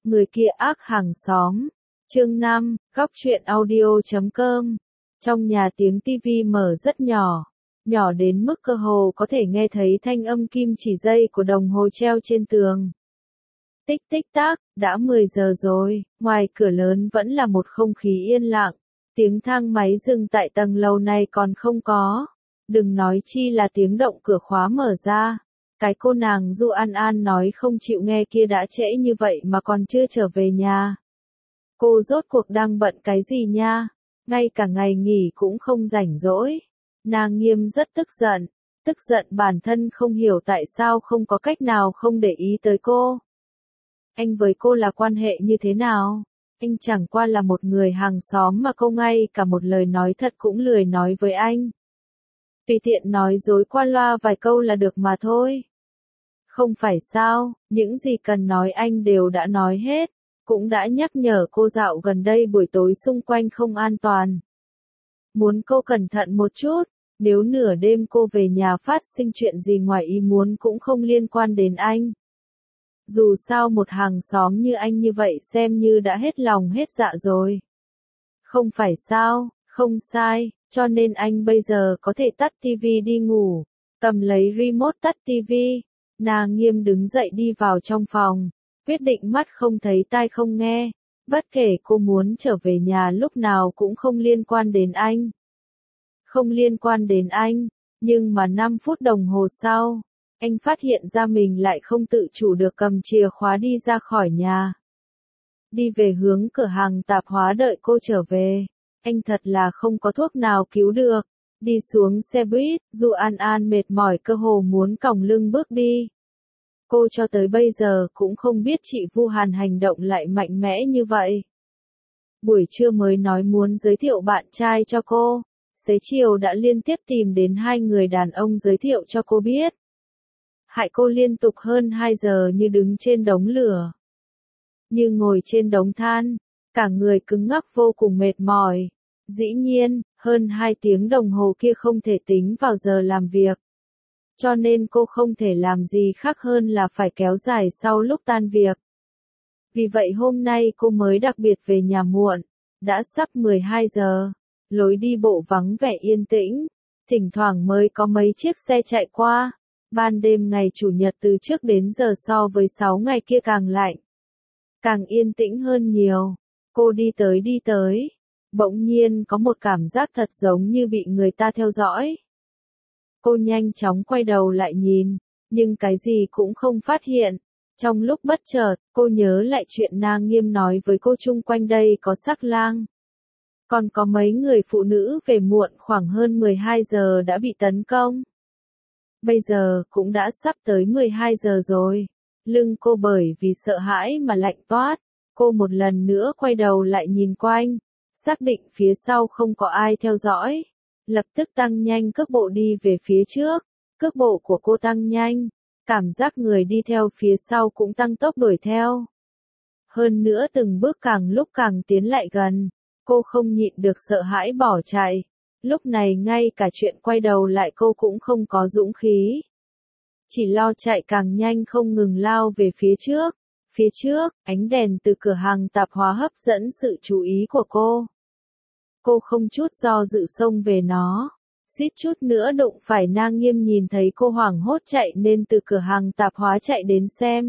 Người kia ác hàng xóm. Chương 5, góc truyện audio.com. Trong nhà tiếng tivi mở rất nhỏ, nhỏ đến mức cơ hồ có thể nghe thấy thanh âm kim chỉ giây của đồng hồ treo trên tường. Tích tích tác, đã 10 giờ rồi, ngoài cửa lớn vẫn là một không khí yên lặng, tiếng thang máy dừng tại tầng lầu này còn không có, đừng nói chi là tiếng động cửa khóa mở ra. Cái cô nàng Du An An nói không chịu nghe kia đã trễ như vậy mà còn chưa trở về nhà. Cô rốt cuộc đang bận cái gì nha? Ngay cả ngày nghỉ cũng không rảnh rỗi. Nàng Nghiêm rất tức giận bản thân không hiểu tại sao không có cách nào không để ý tới cô. Anh với cô là quan hệ như thế nào? Anh chẳng qua là một người hàng xóm mà cô ngay cả một lời nói thật cũng lười nói với anh. Tùy tiện nói dối qua loa vài câu là được mà thôi. Không phải sao, những gì cần nói anh đều đã nói hết, cũng đã nhắc nhở cô dạo gần đây buổi tối xung quanh không an toàn. Muốn cô cẩn thận một chút, nếu nửa đêm cô về nhà phát sinh chuyện gì ngoài ý muốn cũng không liên quan đến anh. Dù sao một hàng xóm như anh như vậy xem như đã hết lòng hết dạ rồi. Không phải sao, không sai, cho nên anh bây giờ có thể tắt tivi đi ngủ, cầm lấy remote tắt tivi. Nàng Nghiêm đứng dậy đi vào trong phòng, quyết định mắt không thấy tai không nghe, bất kể cô muốn trở về nhà lúc nào cũng không liên quan đến anh. Không liên quan đến anh, nhưng mà 5 phút đồng hồ sau, anh phát hiện ra mình lại không tự chủ được cầm chìa khóa đi ra khỏi nhà. Đi về hướng cửa hàng tạp hóa đợi cô trở về, anh thật là không có thuốc nào cứu được. Đi xuống xe buýt, Du An An mệt mỏi cơ hồ muốn còng lưng bước đi. Cô cho tới bây giờ cũng không biết chị Vu Hàn hành động lại mạnh mẽ như vậy. Buổi trưa mới nói muốn giới thiệu bạn trai cho cô, xế chiều đã liên tiếp tìm đến 2 người đàn ông giới thiệu cho cô biết. Hại cô liên tục hơn 2 giờ như đứng trên đống lửa, như ngồi trên đống than, cả người cứng ngắc vô cùng mệt mỏi. Dĩ nhiên, hơn 2 tiếng đồng hồ kia không thể tính vào giờ làm việc. Cho nên cô không thể làm gì khác hơn là phải kéo dài sau lúc tan việc. Vì vậy hôm nay cô mới đặc biệt về nhà muộn, đã sắp 12 giờ, lối đi bộ vắng vẻ yên tĩnh, thỉnh thoảng mới có mấy chiếc xe chạy qua. Ban đêm ngày Chủ nhật từ trước đến giờ so với 6 ngày kia càng lạnh, càng yên tĩnh hơn nhiều. Cô đi tới, bỗng nhiên có một cảm giác thật giống như bị người ta theo dõi. Cô nhanh chóng quay đầu lại nhìn, nhưng cái gì cũng không phát hiện. Trong lúc bất chợt, cô nhớ lại chuyện nàng Nghiêm nói với cô chung quanh đây có sắc lang. Còn có mấy người phụ nữ về muộn khoảng hơn 12 giờ đã bị tấn công. Bây giờ cũng đã sắp tới 12 giờ rồi. Lưng cô bởi vì sợ hãi mà lạnh toát. Cô một lần nữa quay đầu lại nhìn quanh, xác định phía sau không có ai theo dõi. Lập tức tăng nhanh cước bộ đi về phía trước. Cước bộ của cô tăng nhanh, cảm giác người đi theo phía sau cũng tăng tốc đuổi theo. Hơn nữa từng bước càng lúc càng tiến lại gần, cô không nhịn được sợ hãi bỏ chạy. Lúc này ngay cả chuyện quay đầu lại cô cũng không có dũng khí. Chỉ lo chạy càng nhanh không ngừng lao về phía trước. Phía trước, ánh đèn từ cửa hàng tạp hóa hấp dẫn sự chú ý của cô. Cô không chút do dự xông về nó, suýt chút nữa đụng phải nàng Nghiêm nhìn thấy cô hoảng hốt chạy nên từ cửa hàng tạp hóa chạy đến xem.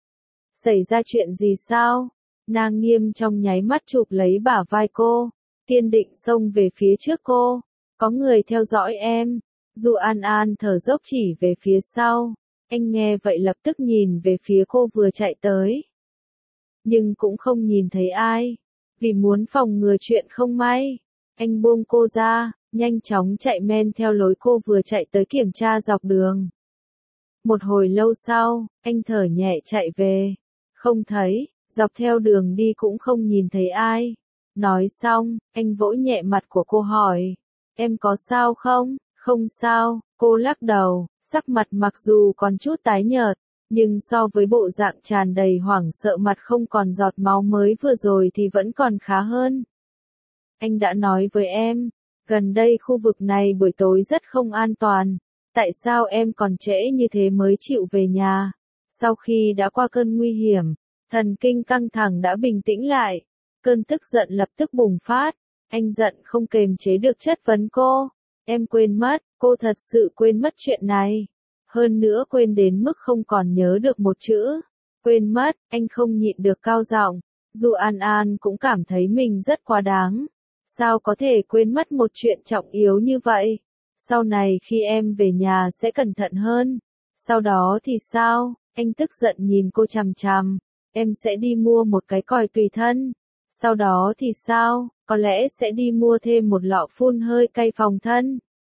Xảy ra chuyện gì sao? Nàng Nghiêm trong nháy mắt chụp lấy bả vai cô, kiên định xông về phía trước cô. Có người theo dõi em. Du An An thở dốc chỉ về phía sau. Anh nghe vậy lập tức nhìn về phía cô vừa chạy tới. Nhưng cũng không nhìn thấy ai. Vì muốn phòng ngừa chuyện không may, anh buông cô ra, nhanh chóng chạy men theo lối cô vừa chạy tới kiểm tra dọc đường. Một hồi lâu sau, anh thở nhẹ chạy về. Không thấy, dọc theo đường đi cũng không nhìn thấy ai. Nói xong, anh vỗ nhẹ mặt của cô hỏi, em có sao không? Không sao, cô lắc đầu, sắc mặt mặc dù còn chút tái nhợt, nhưng so với bộ dạng tràn đầy hoảng sợ mặt không còn giọt máu mới vừa rồi thì vẫn còn khá hơn. Anh đã nói với em, gần đây khu vực này buổi tối rất không an toàn, tại sao em còn trễ như thế mới chịu về nhà? Sau khi đã qua cơn nguy hiểm, Thần kinh căng thẳng đã bình tĩnh lại. Cơn tức giận lập tức bùng phát. Anh giận không kềm chế được chất vấn cô. Em quên mất, cô thật sự quên mất chuyện này. Hơn nữa quên đến mức không còn nhớ được một chữ. Quên mất, anh không nhịn được cao giọng. Dù An An cũng cảm thấy mình rất quá đáng. Sao có thể quên mất một chuyện trọng yếu như vậy? Sau này khi em về nhà sẽ cẩn thận hơn. Sau đó thì sao? Anh tức giận nhìn cô chằm chằm. Em sẽ đi mua một cái còi tùy thân. Sau đó thì sao? Có lẽ sẽ đi mua thêm một lọ phun hơi cay phòng thân.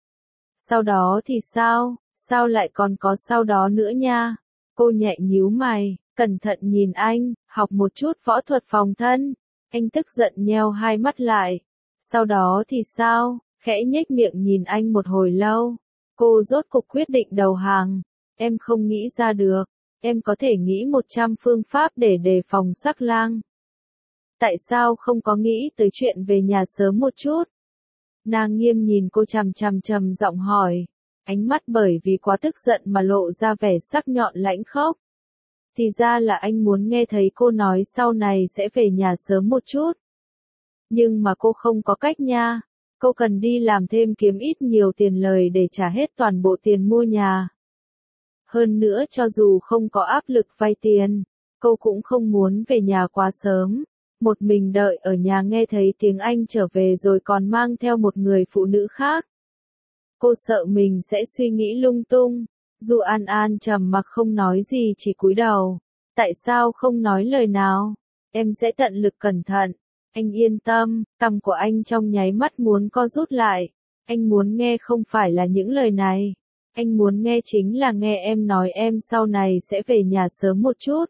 Sau đó thì sao? Sao lại còn có sau đó nữa nha? Cô nhẹ nhíu mày, cẩn thận nhìn anh, học một chút võ thuật phòng thân. Anh tức giận nheo hai mắt lại. Sau đó thì sao? Khẽ nhếch miệng nhìn anh một hồi lâu. Cô rốt cục quyết định đầu hàng. Em không nghĩ ra được. Em có thể nghĩ 100 phương pháp để đề phòng sắc lang. Tại sao không có nghĩ tới chuyện về nhà sớm một chút? Nàng Nghiêm nhìn cô chằm chằm trầm giọng hỏi. Ánh mắt bởi vì quá tức giận mà lộ ra vẻ sắc nhọn lãnh khốc. Thì ra là anh muốn nghe thấy cô nói sau này sẽ về nhà sớm một chút. Nhưng mà cô không có cách nha. Cô cần đi làm thêm kiếm ít nhiều tiền lời để trả hết toàn bộ tiền mua nhà. Hơn nữa cho dù không có áp lực vay tiền, cô cũng không muốn về nhà quá sớm. Một mình đợi ở nhà nghe thấy tiếng anh trở về rồi còn mang theo một người phụ nữ khác. Cô sợ mình sẽ suy nghĩ lung tung. Dù An An trầm mặc không nói gì chỉ cúi đầu. Tại sao không nói lời nào? Em sẽ tận lực cẩn thận. Anh yên tâm, cằm của anh trong nháy mắt muốn co rút lại. Anh muốn nghe không phải là những lời này. Anh muốn nghe chính là nghe em nói em sau này sẽ về nhà sớm một chút.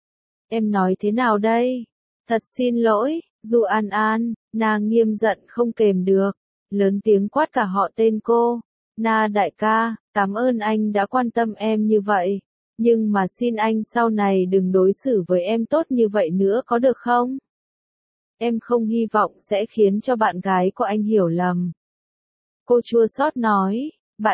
Em nói thế nào đây? Thật xin lỗi, dù An An, nàng Nghiêm giận không kềm được. Lớn tiếng quát cả họ tên cô. Na đại ca, cảm ơn anh đã quan tâm em như vậy. Nhưng mà xin anh sau này đừng đối xử với em tốt như vậy nữa có được không? Em không hy vọng sẽ khiến cho bạn gái của anh hiểu lầm. Cô chua xót nói,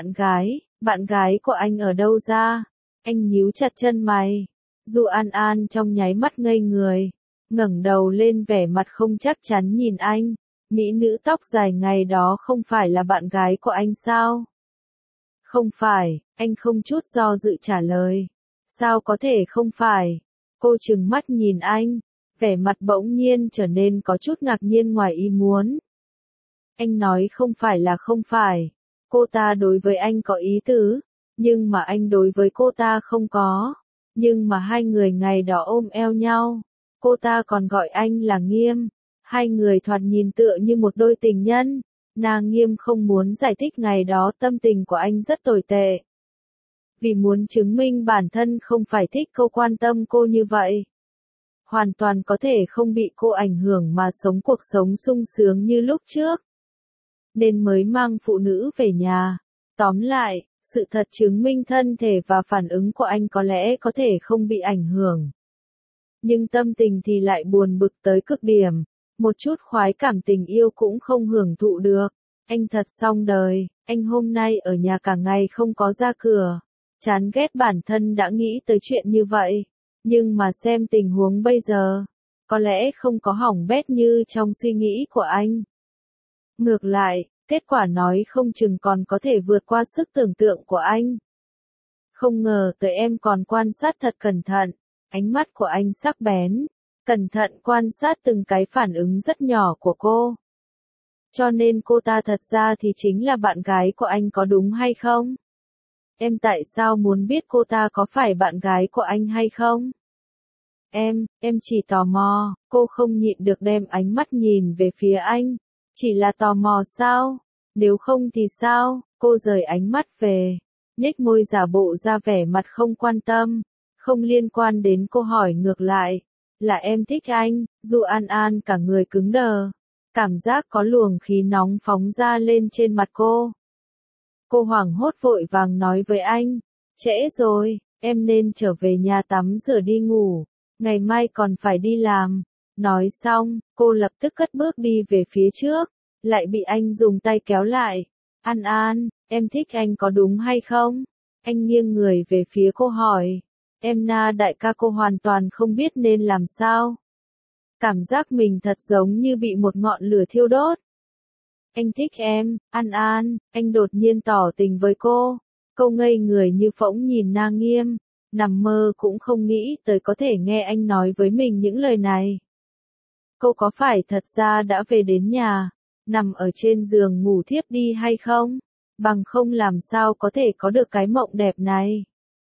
bạn gái của anh ở đâu ra? Anh nhíu chặt chân mày. Dù An An trong nháy mắt ngây người, ngẩng đầu lên vẻ mặt không chắc chắn nhìn anh. Mỹ nữ tóc dài ngày đó không phải là bạn gái của anh sao? Không phải, anh không chút do dự trả lời. Sao có thể không phải? Cô trừng mắt nhìn anh, vẻ mặt bỗng nhiên trở nên có chút ngạc nhiên ngoài ý muốn. Anh nói không phải là không phải. Cô ta đối với anh có ý tứ, nhưng mà anh đối với cô ta không có. Nhưng mà hai người ngày đó ôm eo nhau. Cô ta còn gọi anh là Nghiêm. Hai người thoạt nhìn tựa như một đôi tình nhân. Nàng Nghiêm không muốn giải thích ngày đó tâm tình của anh rất tồi tệ. Vì muốn chứng minh bản thân không phải thích cô quan tâm cô như vậy. Hoàn toàn có thể không bị cô ảnh hưởng mà sống cuộc sống sung sướng như lúc trước. Nên mới mang phụ nữ về nhà. Tóm lại, sự thật chứng minh thân thể và phản ứng của anh có lẽ có thể không bị ảnh hưởng. Nhưng tâm tình thì lại buồn bực tới cực điểm. Một chút khoái cảm tình yêu cũng không hưởng thụ được. Anh thật xong đời, anh hôm nay ở nhà cả ngày không có ra cửa. Chán ghét bản thân đã nghĩ tới chuyện như vậy. Nhưng mà xem tình huống bây giờ, có lẽ không có hỏng bét như trong suy nghĩ của anh. Ngược lại, kết quả nói không chừng còn có thể vượt qua sức tưởng tượng của anh. Không ngờ tới em còn quan sát thật cẩn thận. Ánh mắt của anh sắc bén, cẩn thận quan sát từng cái phản ứng rất nhỏ của cô. Cho nên cô ta thật ra thì chính là bạn gái của anh có đúng hay không? Em tại sao muốn biết cô ta có phải bạn gái của anh hay không? Em chỉ tò mò, cô không nhịn được đem ánh mắt nhìn về phía anh. Chỉ là tò mò sao? Nếu không thì sao? Cô rời ánh mắt về, nhếch môi giả bộ ra vẻ mặt không quan tâm, không liên quan đến cô hỏi ngược lại. Là em thích anh, dù An An cả người cứng đờ. Cảm giác có luồng khí nóng phóng ra lên trên mặt cô. Cô hoảng hốt vội vàng nói với anh. Trễ rồi, em nên trở về nhà tắm rửa đi ngủ. Ngày mai còn phải đi làm. Nói xong, cô lập tức cất bước đi về phía trước. Lại bị anh dùng tay kéo lại. An An, em thích anh có đúng hay không? Anh nghiêng người về phía cô hỏi. Em Na đại ca, cô hoàn toàn không biết nên làm sao. Cảm giác mình thật giống như bị một ngọn lửa thiêu đốt. Anh thích em, An An, anh đột nhiên tỏ tình với cô. Cô ngây người như phỗng nhìn Na Nghiêm, nằm mơ cũng không nghĩ tới có thể nghe anh nói với mình những lời này. Cô có phải thật ra đã về đến nhà, nằm ở trên giường ngủ thiếp đi hay không? Bằng không làm sao có thể có được cái mộng đẹp này.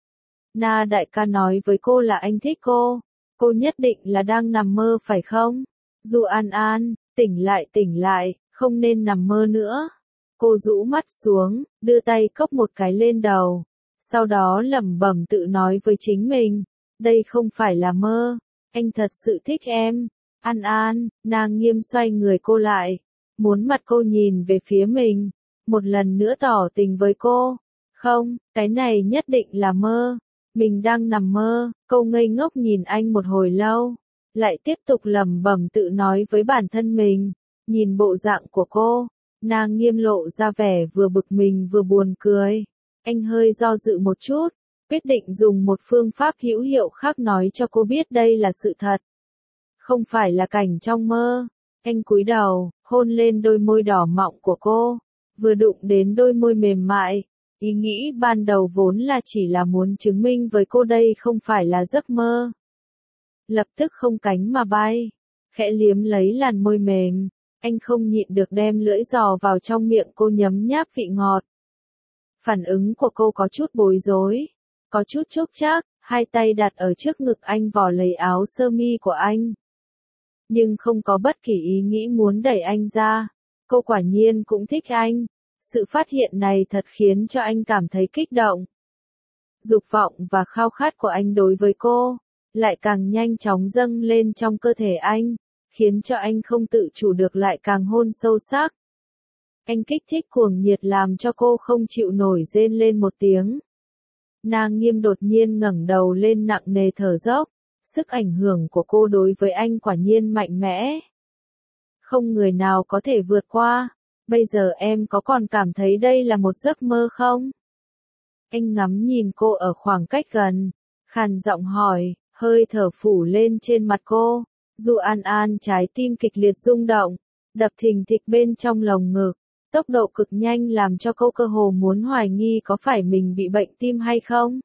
Na đại ca nói với cô là anh thích cô nhất định là đang nằm mơ phải không? Du An An, tỉnh lại, không nên nằm mơ nữa. Cô rũ mắt xuống, đưa tay cốc một cái lên đầu, sau đó lẩm bẩm tự nói với chính mình, đây không phải là mơ, anh thật sự thích em. An An, Na Nghiêm xoay người cô lại, muốn mặt cô nhìn về phía mình, một lần nữa tỏ tình với cô. Không, cái này nhất định là mơ. Mình đang nằm mơ. Cô ngây ngốc nhìn anh một hồi lâu, lại tiếp tục lẩm bẩm tự nói với bản thân mình. Nhìn bộ dạng của cô, Na Nghiêm lộ ra vẻ vừa bực mình vừa buồn cười. Anh hơi do dự một chút, quyết định dùng một phương pháp hữu hiệu khác nói cho cô biết đây là sự thật. Không phải là cảnh trong mơ. Anh cúi đầu, hôn lên đôi môi đỏ mọng của cô, vừa đụng đến đôi môi mềm mại. Ý nghĩ ban đầu vốn là chỉ là muốn chứng minh với cô đây không phải là giấc mơ. Lập tức không cánh mà bay, khẽ liếm lấy làn môi mềm, anh không nhịn được đem lưỡi giò vào trong miệng cô nhấm nháp vị ngọt. Phản ứng của cô có chút bối rối, có chút chốc chác, hai tay đặt ở trước ngực anh vò lấy áo sơ mi của anh. Nhưng không có bất kỳ ý nghĩ muốn đẩy anh ra, cô quả nhiên cũng thích anh. Sự phát hiện này thật khiến cho anh cảm thấy kích động. Dục vọng và khao khát của anh đối với cô, lại càng nhanh chóng dâng lên trong cơ thể anh, khiến cho anh không tự chủ được lại càng hôn sâu sắc. Anh kích thích cuồng nhiệt làm cho cô không chịu nổi rên lên một tiếng. Na Nghiêm đột nhiên ngẩng đầu lên nặng nề thở dốc, sức ảnh hưởng của cô đối với anh quả nhiên mạnh mẽ. Không người nào có thể vượt qua. Bây giờ em có còn cảm thấy đây là một giấc mơ không? Anh ngắm nhìn cô ở khoảng cách gần, khàn giọng hỏi, hơi thở phủ lên trên mặt cô. Du An An trái tim kịch liệt rung động, đập thình thịch bên trong lồng ngực, tốc độ cực nhanh làm cho cô cơ hồ muốn hoài nghi có phải mình bị bệnh tim hay không?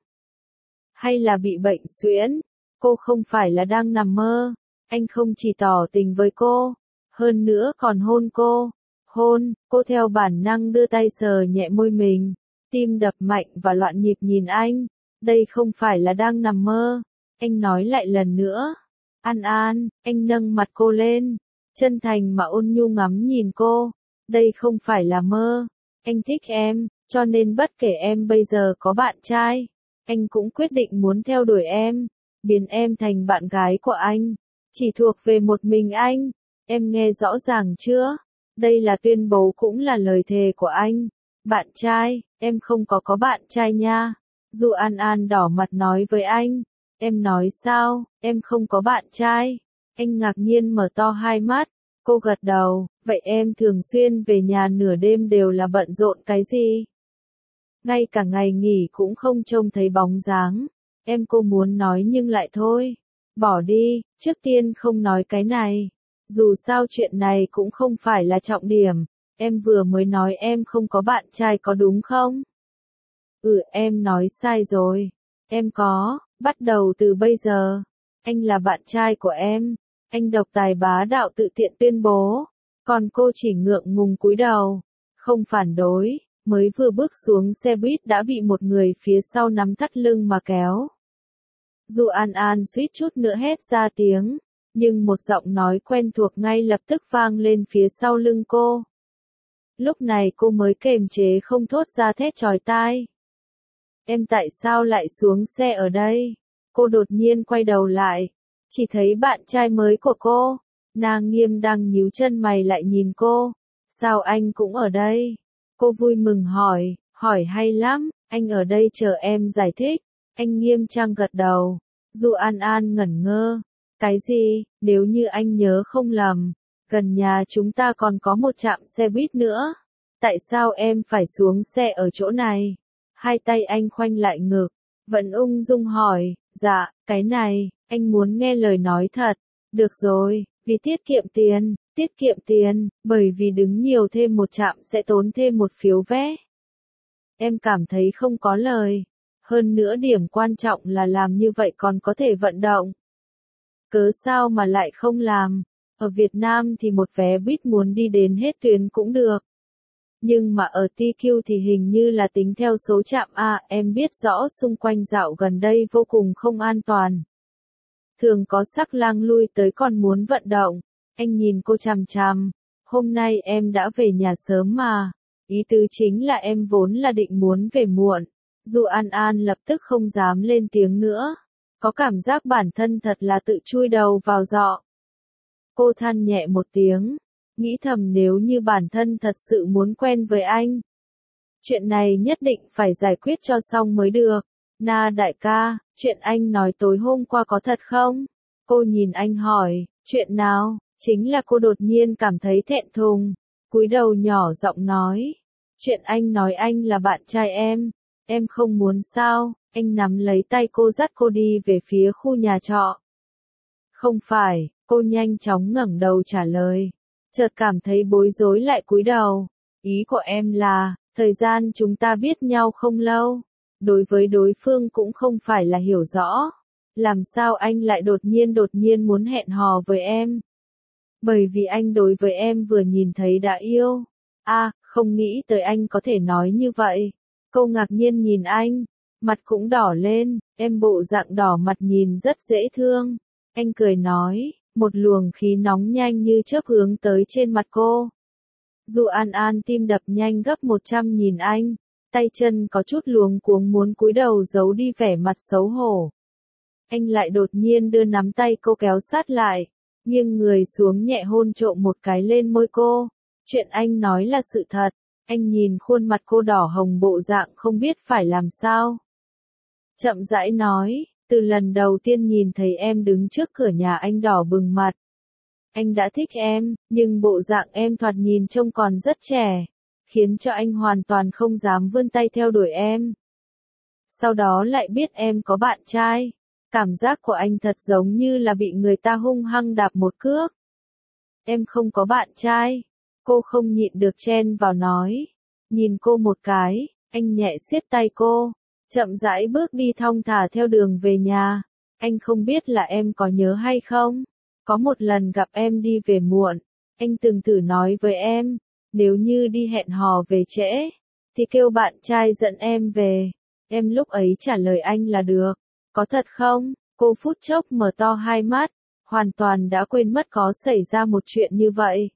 Hay là bị bệnh suyễn? Cô không phải là đang nằm mơ, anh không chỉ tỏ tình với cô, hơn nữa còn hôn cô. Hôn, cô theo bản năng đưa tay sờ nhẹ môi mình, tim đập mạnh và loạn nhịp nhìn anh. Đây không phải là đang nằm mơ. Anh nói lại lần nữa. An An, anh nâng mặt cô lên, chân thành mà ôn nhu ngắm nhìn cô. Đây không phải là mơ. Anh thích em, cho nên bất kể em bây giờ có bạn trai, anh cũng quyết định muốn theo đuổi em, biến em thành bạn gái của anh, chỉ thuộc về một mình anh. Em nghe rõ ràng chưa? Đây là tuyên bố cũng là lời thề của anh. Bạn trai, em không có bạn trai nha. Du An An đỏ mặt nói với anh. Em nói sao, em không có bạn trai? Anh ngạc nhiên mở to hai mắt. Cô gật đầu, vậy em thường xuyên về nhà nửa đêm đều là bận rộn cái gì? Ngay cả ngày nghỉ cũng không trông thấy bóng dáng. Cô muốn nói nhưng lại thôi. Bỏ đi, trước tiên không nói cái này. Dù sao chuyện này cũng không phải là trọng điểm, em vừa mới nói em không có bạn trai có đúng không? Em nói sai rồi. Em có, bắt đầu từ bây giờ. Anh là bạn trai của em. Anh độc tài bá đạo tự tiện tuyên bố. Còn cô chỉ ngượng ngùng cúi đầu, không phản đối, mới vừa bước xuống xe buýt đã bị một người phía sau nắm thắt lưng mà kéo. Du An An suýt chút nữa hét ra tiếng. Nhưng một giọng nói quen thuộc ngay lập tức vang lên phía sau lưng cô. Lúc này cô mới kềm chế không thốt ra thét chói tai. Em tại sao lại xuống xe ở đây? Cô đột nhiên quay đầu lại, chỉ thấy bạn trai mới của cô. Na Nghiêm đang nhíu chân mày lại nhìn cô. Sao anh cũng ở đây? Cô vui mừng hỏi hay lắm, anh ở đây chờ em giải thích. Anh nghiêm trang gật đầu. Du An An ngẩn ngơ. Cái gì, nếu như anh nhớ không lầm, gần nhà chúng ta còn có một trạm xe buýt nữa. Tại sao em phải xuống xe ở chỗ này? Hai tay anh khoanh lại ngực, vẫn ung dung hỏi, Dạ, cái này, anh muốn nghe lời nói thật. Được rồi, vì tiết kiệm tiền, bởi vì đứng nhiều thêm một trạm sẽ tốn thêm một phiếu vé. Em cảm thấy không có lời. Hơn nữa điểm quan trọng là làm như vậy còn có thể vận động. Cớ sao mà lại không làm? Ở Việt Nam thì một vé buýt muốn đi đến hết tuyến cũng được. Nhưng mà ở TQ thì hình như là tính theo số trạm A, em biết rõ xung quanh dạo gần đây vô cùng không an toàn. Thường có sắc lang lui tới còn muốn vận động. Anh nhìn cô chằm chằm. Hôm nay em đã về nhà sớm mà. Ý tứ chính là em vốn là định muốn về muộn. Dù An An lập tức không dám lên tiếng nữa. Có cảm giác bản thân thật là tự chui đầu vào giọ. Cô than nhẹ một tiếng. Nghĩ thầm nếu như bản thân thật sự muốn quen với anh. Chuyện này nhất định phải giải quyết cho xong mới được. Na đại ca, chuyện anh nói tối hôm qua có thật không? Cô nhìn anh hỏi, chuyện nào? Chính là cô đột nhiên cảm thấy thẹn thùng. Cúi đầu nhỏ giọng nói. Chuyện anh nói anh là bạn trai em không muốn sao? Anh nắm lấy tay cô dắt cô đi về phía khu nhà trọ. Không phải, cô nhanh chóng ngẩng đầu trả lời. Chợt cảm thấy bối rối lại cúi đầu. Ý của em là, thời gian chúng ta biết nhau không lâu. Đối với đối phương cũng không phải là hiểu rõ. Làm sao anh lại đột nhiên muốn hẹn hò với em? Bởi vì anh đối với em vừa nhìn thấy đã yêu. Không nghĩ tới anh có thể nói như vậy. Cô ngạc nhiên nhìn anh, mặt cũng đỏ lên, em bộ dạng đỏ mặt nhìn rất dễ thương. Anh cười nói, một luồng khí nóng nhanh như chớp hướng tới trên mặt cô. Dù An An tim đập nhanh gấp 100 nhìn anh, tay chân có chút luống cuống muốn cúi đầu giấu đi vẻ mặt xấu hổ. Anh lại đột nhiên đưa nắm tay cô kéo sát lại, nghiêng người xuống nhẹ hôn trộm một cái lên môi cô. Chuyện anh nói là sự thật. Anh nhìn khuôn mặt cô đỏ hồng bộ dạng không biết phải làm sao. Chậm rãi nói, từ lần đầu tiên nhìn thấy em đứng trước cửa nhà anh đỏ bừng mặt. Anh đã thích em, nhưng bộ dạng em thoạt nhìn trông còn rất trẻ, khiến cho anh hoàn toàn không dám vươn tay theo đuổi em. Sau đó lại biết em có bạn trai. Cảm giác của anh thật giống như là bị người ta hung hăng đạp một cước. Em không có bạn trai. Cô không nhịn được chen vào nói. Nhìn cô một cái, anh nhẹ siết tay cô, chậm rãi bước đi thong thả theo đường về nhà. Anh không biết là em có nhớ hay không? Có một lần gặp em đi về muộn, anh từng thử nói với em, nếu như đi hẹn hò về trễ, thì kêu bạn trai dẫn em về. Em lúc ấy trả lời anh là được. Có thật không? Cô phút chốc mở to hai mắt, hoàn toàn đã quên mất có xảy ra một chuyện như vậy.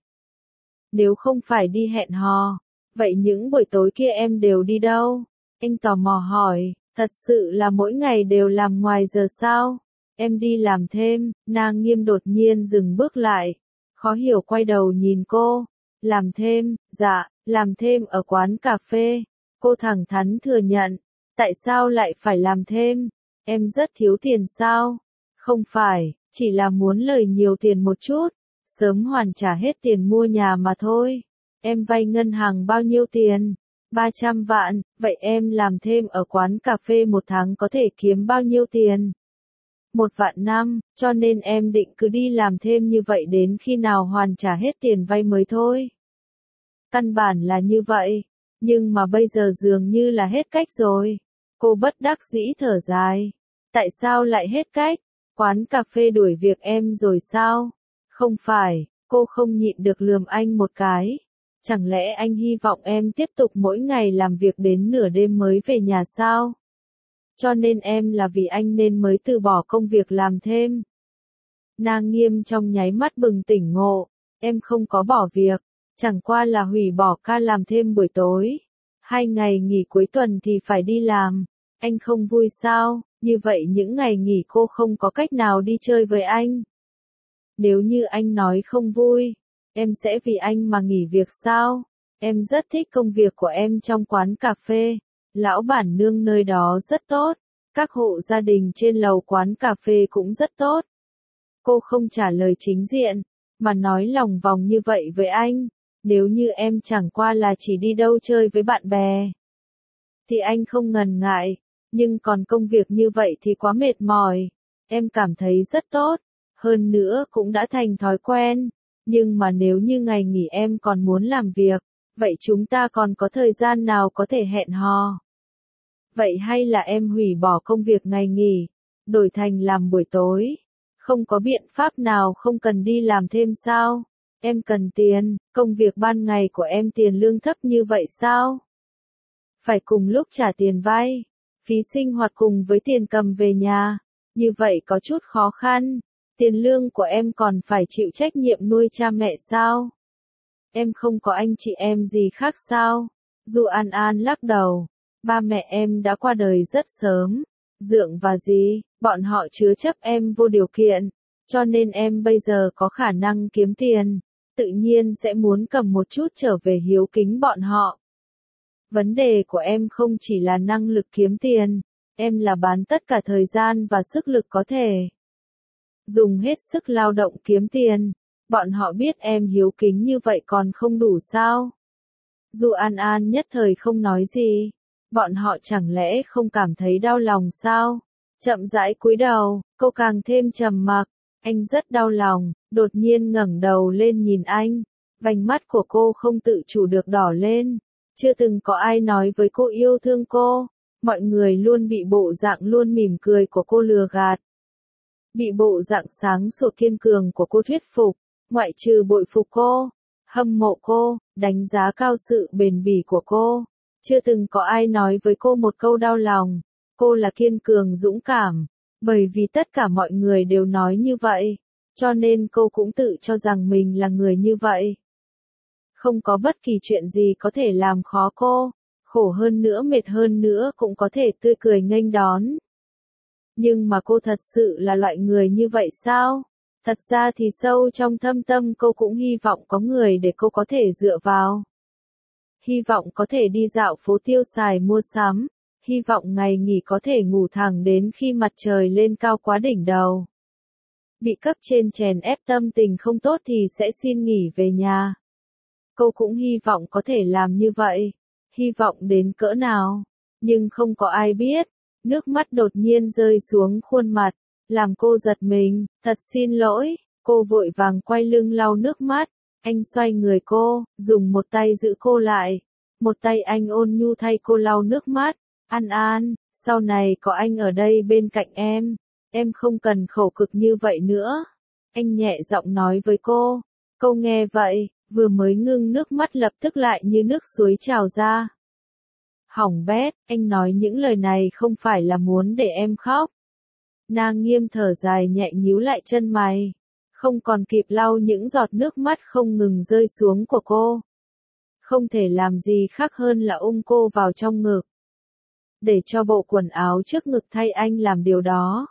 Nếu không phải đi hẹn hò, vậy những buổi tối kia em đều đi đâu? Anh tò mò hỏi, thật sự là mỗi ngày đều làm ngoài giờ sao? Em đi làm thêm. Na Nghiêm đột nhiên dừng bước lại, khó hiểu quay đầu nhìn cô. Làm thêm, dạ, làm thêm ở quán cà phê. Cô thẳng thắn thừa nhận, tại sao lại phải làm thêm? Em rất thiếu tiền sao? Không phải, chỉ là muốn lời nhiều tiền một chút, sớm hoàn trả hết tiền mua nhà mà thôi. Em vay ngân hàng bao nhiêu tiền? 300 vạn, vậy em làm thêm ở quán cà phê một tháng có thể kiếm bao nhiêu tiền? 1,5 vạn, cho nên em định cứ đi làm thêm như vậy đến khi nào hoàn trả hết tiền vay mới thôi. Căn bản là như vậy, nhưng mà bây giờ dường như là hết cách rồi. Cô bất đắc dĩ thở dài. Tại sao lại hết cách? Quán cà phê đuổi việc em rồi sao? Không phải, cô không nhịn được lườm anh một cái. Chẳng lẽ anh hy vọng em tiếp tục mỗi ngày làm việc đến nửa đêm mới về nhà sao? Cho nên em là vì anh nên mới từ bỏ công việc làm thêm. Na Nghiêm trong nháy mắt bừng tỉnh ngộ. Em không có bỏ việc, chẳng qua là hủy bỏ ca làm thêm buổi tối. 2 ngày nghỉ cuối tuần thì phải đi làm. Anh không vui sao? Như vậy những ngày nghỉ cô không có cách nào đi chơi với anh. Nếu như anh nói không vui, em sẽ vì anh mà nghỉ việc sao? Em rất thích công việc của em trong quán cà phê. Lão bản nương nơi đó rất tốt. Các hộ gia đình trên lầu quán cà phê cũng rất tốt. Cô không trả lời chính diện, mà nói lòng vòng như vậy với anh. Nếu như em chẳng qua là chỉ đi đâu chơi với bạn bè, thì anh không ngần ngại. Nhưng còn công việc như vậy thì quá mệt mỏi. Em cảm thấy rất tốt, hơn nữa cũng đã thành thói quen. Nhưng mà nếu như ngày nghỉ em còn muốn làm việc, vậy chúng ta còn có thời gian nào có thể hẹn hò? Vậy hay là em hủy bỏ công việc ngày nghỉ, đổi thành làm buổi tối? Không có biện pháp nào không cần đi làm thêm sao? Em cần tiền, công việc ban ngày của em tiền lương thấp như vậy sao? Phải cùng lúc trả tiền vay, phí sinh hoạt cùng với tiền cầm về nhà, như vậy có chút khó khăn. Tiền lương của em còn phải chịu trách nhiệm nuôi cha mẹ sao? Em không có anh chị em gì khác sao? Du An An lắc đầu, ba mẹ em đã qua đời rất sớm. Dượng và dì, bọn họ chứa chấp em vô điều kiện, cho nên em bây giờ có khả năng kiếm tiền, tự nhiên sẽ muốn cầm một chút trở về hiếu kính bọn họ. Vấn đề của em không chỉ là năng lực kiếm tiền, em là bán tất cả thời gian và sức lực có thể. Dùng hết sức lao động kiếm tiền, bọn họ biết em hiếu kính như vậy còn không đủ sao? Du An An nhất thời không nói gì, bọn họ chẳng lẽ không cảm thấy đau lòng sao? Chậm rãi cúi đầu, cô càng thêm trầm mặc, anh rất đau lòng, đột nhiên ngẩng đầu lên nhìn anh, vành mắt của cô không tự chủ được đỏ lên, chưa từng có ai nói với cô yêu thương cô, mọi người luôn bị bộ dạng luôn mỉm cười của cô lừa gạt. Bị bộ dạng sáng sủa kiên cường của cô thuyết phục, ngoại trừ bội phục cô, hâm mộ cô, đánh giá cao sự bền bỉ của cô. Chưa từng có ai nói với cô một câu đau lòng, cô là kiên cường dũng cảm, bởi vì tất cả mọi người đều nói như vậy, cho nên cô cũng tự cho rằng mình là người như vậy. Không có bất kỳ chuyện gì có thể làm khó cô, khổ hơn nữa mệt hơn nữa cũng có thể tươi cười nghênh đón. Nhưng mà cô thật sự là loại người như vậy sao? Thật ra thì sâu trong thâm tâm cô cũng hy vọng có người để cô có thể dựa vào. Hy vọng có thể đi dạo phố tiêu xài mua sắm, hy vọng ngày nghỉ có thể ngủ thẳng đến khi mặt trời lên cao quá đỉnh đầu. Bị cấp trên chèn ép tâm tình không tốt thì sẽ xin nghỉ về nhà. Cô cũng hy vọng có thể làm như vậy, hy vọng đến cỡ nào, nhưng không có ai biết. Nước mắt đột nhiên rơi xuống khuôn mặt, làm cô giật mình, thật xin lỗi, cô vội vàng quay lưng lau nước mắt, anh xoay người cô, dùng một tay giữ cô lại, một tay anh ôn nhu thay cô lau nước mắt, An An, sau này có anh ở đây bên cạnh em không cần khổ cực như vậy nữa, anh nhẹ giọng nói với cô, cô nghe vậy, vừa mới ngưng nước mắt lập tức lại như nước suối trào ra. Hỏng bét, anh nói những lời này không phải là muốn để em khóc. Nàng Nghiêm thở dài nhẹ nhíu lại chân mày, không còn kịp lau những giọt nước mắt không ngừng rơi xuống của cô. Không thể làm gì khác hơn là ôm cô vào trong ngực. Để cho bộ quần áo trước ngực thay anh làm điều đó.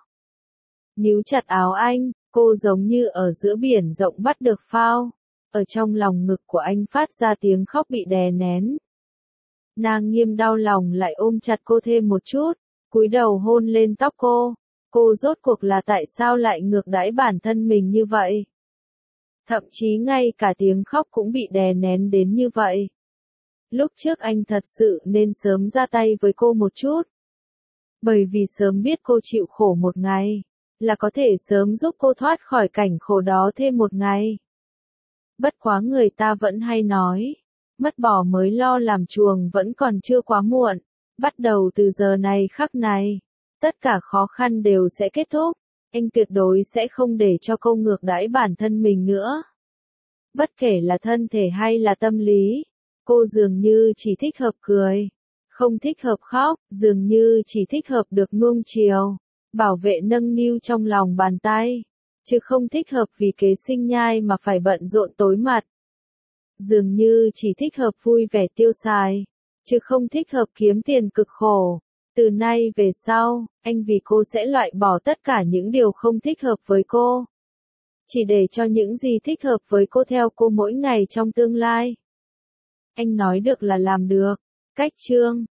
Níu chặt áo anh, cô giống như ở giữa biển rộng bắt được phao. Ở trong lòng ngực của anh phát ra tiếng khóc bị đè nén. Nàng Nghiêm đau lòng lại ôm chặt cô thêm một chút, cúi đầu hôn lên tóc cô. Cô rốt cuộc là tại sao lại ngược đãi bản thân mình như vậy? Thậm chí ngay cả tiếng khóc cũng bị đè nén đến như vậy. Lúc trước anh thật sự nên sớm ra tay với cô một chút. Bởi vì sớm biết cô chịu khổ một ngày, là có thể sớm giúp cô thoát khỏi cảnh khổ đó thêm một ngày. Bất quá người ta vẫn hay nói, mất bỏ mới lo làm chuồng vẫn còn chưa quá muộn. Bắt đầu từ giờ này khắc này, tất cả khó khăn đều sẽ kết thúc. Anh tuyệt đối sẽ không để cho cô ngược đãi bản thân mình nữa. Bất kể là thân thể hay là tâm lý, cô dường như chỉ thích hợp cười, không thích hợp khóc, dường như chỉ thích hợp được nuông chiều, bảo vệ nâng niu trong lòng bàn tay, chứ không thích hợp vì kế sinh nhai mà phải bận rộn tối mặt. Dường như chỉ thích hợp vui vẻ tiêu xài, chứ không thích hợp kiếm tiền cực khổ. Từ nay về sau, anh vì cô sẽ loại bỏ tất cả những điều không thích hợp với cô. Chỉ để cho những gì thích hợp với cô theo cô mỗi ngày trong tương lai. Anh nói được là làm được. Cách chương